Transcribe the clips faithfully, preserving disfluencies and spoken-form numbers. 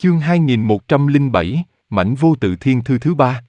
Chương hai nghìn một trăm lẻ bảy, mảnh vô tự thiên thư thứ ba.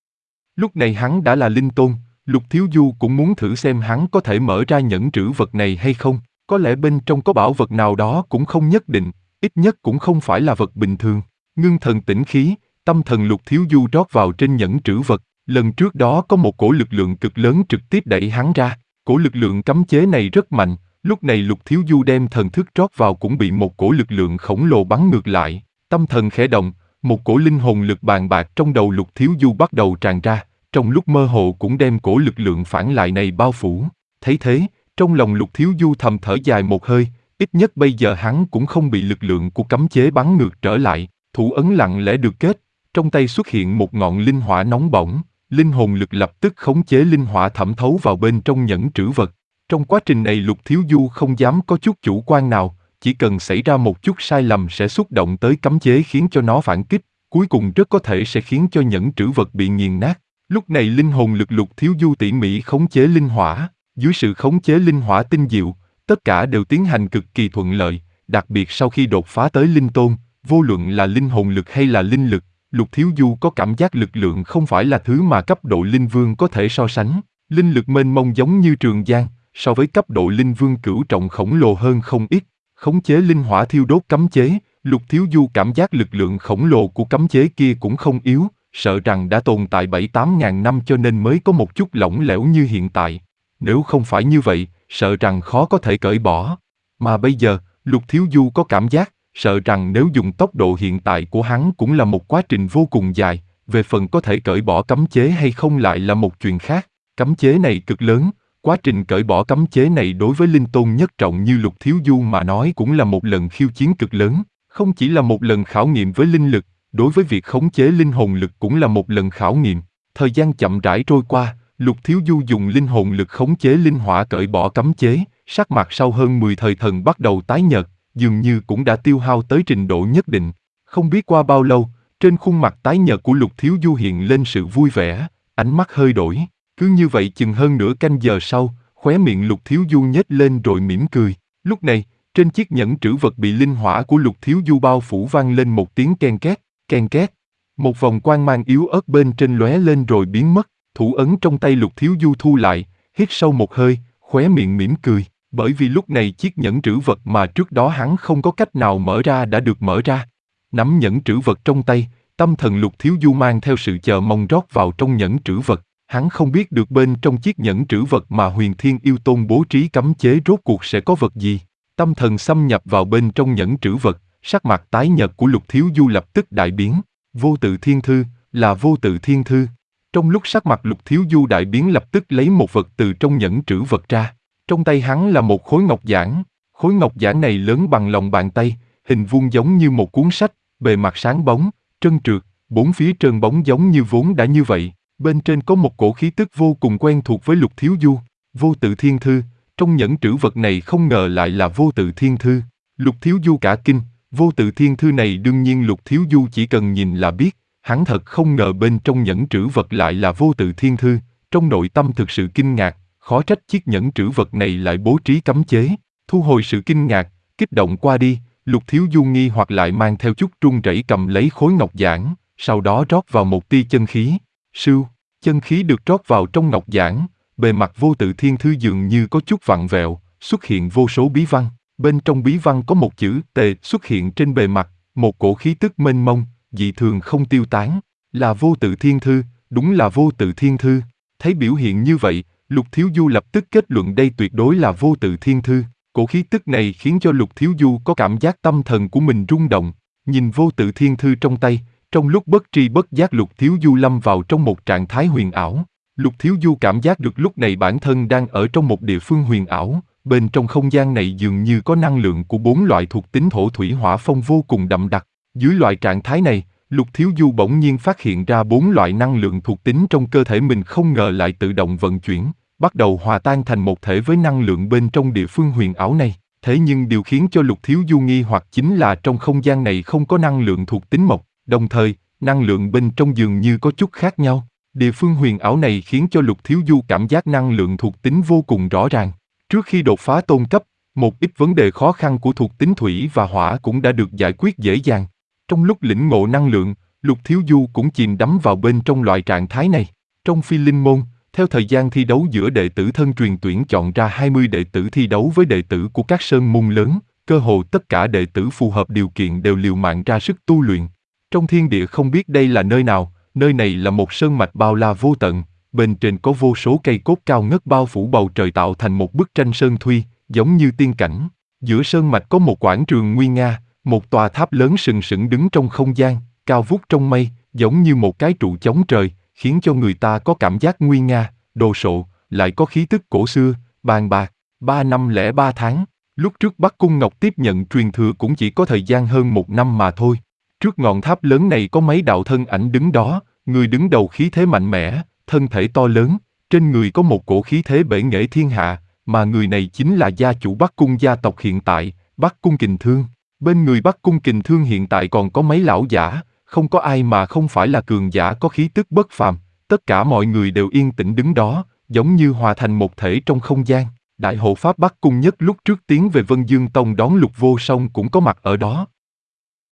Lúc này hắn đã là linh tôn, Lục Thiếu Du cũng muốn thử xem hắn có thể mở ra nhẫn trữ vật này hay không, có lẽ bên trong có bảo vật nào đó cũng không nhất định, ít nhất cũng không phải là vật bình thường. Ngưng thần tĩnh khí, tâm thần Lục Thiếu Du rót vào trên nhẫn trữ vật, lần trước đó có một cổ lực lượng cực lớn trực tiếp đẩy hắn ra, cổ lực lượng cấm chế này rất mạnh, lúc này Lục Thiếu Du đem thần thức rót vào cũng bị một cổ lực lượng khổng lồ bắn ngược lại. Tâm thần khẽ động, một cổ linh hồn lực bàn bạc trong đầu Lục Thiếu Du bắt đầu tràn ra, trong lúc mơ hồ cũng đem cổ lực lượng phản lại này bao phủ. Thấy thế, trong lòng Lục Thiếu Du thầm thở dài một hơi, ít nhất bây giờ hắn cũng không bị lực lượng của cấm chế bắn ngược trở lại. Thủ ấn lặng lẽ được kết, trong tay xuất hiện một ngọn linh hỏa nóng bỏng, linh hồn lực lập tức khống chế linh hỏa thẩm thấu vào bên trong nhẫn trữ vật. Trong quá trình này Lục Thiếu Du không dám có chút chủ quan nào, chỉ cần xảy ra một chút sai lầm sẽ xúc động tới cấm chế khiến cho nó phản kích, cuối cùng rất có thể sẽ khiến cho nhẫn trữ vật bị nghiền nát. Lúc này linh hồn lực Lục Thiếu Du tỉ mỉ khống chế linh hỏa, dưới sự khống chế linh hỏa tinh diệu, tất cả đều tiến hành cực kỳ thuận lợi, đặc biệt sau khi đột phá tới linh tôn, vô luận là linh hồn lực hay là linh lực, Lục Thiếu Du có cảm giác lực lượng không phải là thứ mà cấp độ linh vương có thể so sánh, linh lực mênh mông giống như trường giang, so với cấp độ linh vương cửu trọng khổng lồ hơn không ít. Khống chế linh hỏa thiêu đốt cấm chế, Lục Thiếu Du cảm giác lực lượng khổng lồ của cấm chế kia cũng không yếu, sợ rằng đã tồn tại bảy tám ngàn năm cho nên mới có một chút lỏng lẻo như hiện tại. Nếu không phải như vậy, sợ rằng khó có thể cởi bỏ. Mà bây giờ, Lục Thiếu Du có cảm giác, sợ rằng nếu dùng tốc độ hiện tại của hắn cũng là một quá trình vô cùng dài, về phần có thể cởi bỏ cấm chế hay không lại là một chuyện khác. Cấm chế này cực lớn. Quá trình cởi bỏ cấm chế này đối với linh tôn nhất trọng như Lục Thiếu Du mà nói cũng là một lần khiêu chiến cực lớn, không chỉ là một lần khảo nghiệm với linh lực, đối với việc khống chế linh hồn lực cũng là một lần khảo nghiệm. Thời gian chậm rãi trôi qua, Lục Thiếu Du dùng linh hồn lực khống chế linh hỏa cởi bỏ cấm chế, sắc mặt sau hơn mười thời thần bắt đầu tái nhợt, dường như cũng đã tiêu hao tới trình độ nhất định. Không biết qua bao lâu, trên khuôn mặt tái nhợt của Lục Thiếu Du hiện lên sự vui vẻ, ánh mắt hơi đổi. Cứ như vậy chừng hơn nửa canh giờ sau, khóe miệng Lục Thiếu Du nhếch lên rồi mỉm cười. Lúc này, trên chiếc nhẫn trữ vật bị linh hỏa của Lục Thiếu Du bao phủ vang lên một tiếng ken két, ken két. Một vòng quang mang yếu ớt bên trên lóe lên rồi biến mất, thủ ấn trong tay Lục Thiếu Du thu lại, hít sâu một hơi, khóe miệng mỉm cười. Bởi vì lúc này chiếc nhẫn trữ vật mà trước đó hắn không có cách nào mở ra đã được mở ra. Nắm nhẫn trữ vật trong tay, tâm thần Lục Thiếu Du mang theo sự chờ mong rót vào trong nhẫn trữ vật. Hắn không biết được bên trong chiếc nhẫn trữ vật mà Huyền Thiên Yêu Tôn bố trí cấm chế rốt cuộc sẽ có vật gì. Tâm thần xâm nhập vào bên trong nhẫn trữ vật, sắc mặt tái nhợt của Lục Thiếu Du lập tức đại biến. Vô tự thiên thư, là vô tự thiên thư. Trong lúc sắc mặt Lục Thiếu Du đại biến lập tức lấy một vật từ trong nhẫn trữ vật ra. Trong tay hắn là một khối ngọc giản. Khối ngọc giản này lớn bằng lòng bàn tay, hình vuông giống như một cuốn sách, bề mặt sáng bóng, trơn trượt, bốn phía trơn bóng giống như vốn đã như vậy. Bên trên có một cổ khí tức vô cùng quen thuộc với Lục Thiếu Du, vô tự thiên thư, trong nhẫn trữ vật này không ngờ lại là vô tự thiên thư. Lục Thiếu Du cả kinh, vô tự thiên thư này đương nhiên Lục Thiếu Du chỉ cần nhìn là biết, hắn thật không ngờ bên trong nhẫn trữ vật lại là vô tự thiên thư, trong nội tâm thực sự kinh ngạc, khó trách chiếc nhẫn trữ vật này lại bố trí cấm chế. Thu hồi sự kinh ngạc, kích động qua đi, Lục Thiếu Du nghi hoặc lại mang theo chút run rẩy cầm lấy khối ngọc giản, sau đó rót vào một tia chân khí. Sưu, chân khí được rót vào trong ngọc giản, bề mặt vô tự thiên thư dường như có chút vặn vẹo, xuất hiện vô số bí văn. Bên trong bí văn có một chữ tề xuất hiện trên bề mặt, một cổ khí tức mênh mông, dị thường không tiêu tán. Là vô tự thiên thư, đúng là vô tự thiên thư. Thấy biểu hiện như vậy, Lục Thiếu Du lập tức kết luận đây tuyệt đối là vô tự thiên thư. Cổ khí tức này khiến cho Lục Thiếu Du có cảm giác tâm thần của mình rung động. Nhìn vô tự thiên thư trong tay, trong lúc bất tri bất giác Lục Thiếu Du lâm vào trong một trạng thái huyền ảo. Lục Thiếu Du cảm giác được lúc này bản thân đang ở trong một địa phương huyền ảo, bên trong không gian này dường như có năng lượng của bốn loại thuộc tính thổ thủy hỏa phong vô cùng đậm đặc. Dưới loại trạng thái này, Lục Thiếu Du bỗng nhiên phát hiện ra bốn loại năng lượng thuộc tính trong cơ thể mình không ngờ lại tự động vận chuyển, bắt đầu hòa tan thành một thể với năng lượng bên trong địa phương huyền ảo này. Thế nhưng điều khiến cho Lục Thiếu Du nghi hoặc chính là trong không gian này không có năng lượng thuộc tính mộc, đồng thời, năng lượng bên trong dường như có chút khác nhau. Địa phương huyền ảo này khiến cho Lục Thiếu Du cảm giác năng lượng thuộc tính vô cùng rõ ràng. Trước khi đột phá tôn cấp, một ít vấn đề khó khăn của thuộc tính thủy và hỏa cũng đã được giải quyết dễ dàng. Trong lúc lĩnh ngộ năng lượng, Lục Thiếu Du cũng chìm đắm vào bên trong loại trạng thái này. Trong Phi Linh Môn, theo thời gian thi đấu giữa đệ tử thân truyền tuyển chọn ra hai mươi đệ tử thi đấu với đệ tử của các sơn môn lớn, cơ hồ tất cả đệ tử phù hợp điều kiện đều liều mạng ra sức tu luyện. Trong thiên địa không biết đây là nơi nào, nơi này là một sơn mạch bao la vô tận, bên trên có vô số cây cốt cao ngất bao phủ bầu trời tạo thành một bức tranh sơn thuy, giống như tiên cảnh. Giữa sơn mạch có một quảng trường nguy nga, một tòa tháp lớn sừng sững đứng trong không gian, cao vút trong mây, giống như một cái trụ chống trời, khiến cho người ta có cảm giác nguy nga, đồ sộ, lại có khí tức cổ xưa, bàn bạc. Ba năm lẻ ba tháng, lúc trước Bắc Cung Ngọc tiếp nhận truyền thừa cũng chỉ có thời gian hơn một năm mà thôi. Trước ngọn tháp lớn này có mấy đạo thân ảnh đứng đó, người đứng đầu khí thế mạnh mẽ, thân thể to lớn, trên người có một cổ khí thế bể nghệ thiên hạ, mà người này chính là gia chủ Bắc Cung gia tộc hiện tại, Bắc Cung Kình Thương. Bên người Bắc Cung Kình Thương hiện tại còn có mấy lão giả, không có ai mà không phải là cường giả có khí tức bất phàm, tất cả mọi người đều yên tĩnh đứng đó, giống như hòa thành một thể trong không gian. Đại hộ pháp Bắc Cung Nhất lúc trước tiến về Vân Dương Tông đón Lục Vô Song cũng có mặt ở đó.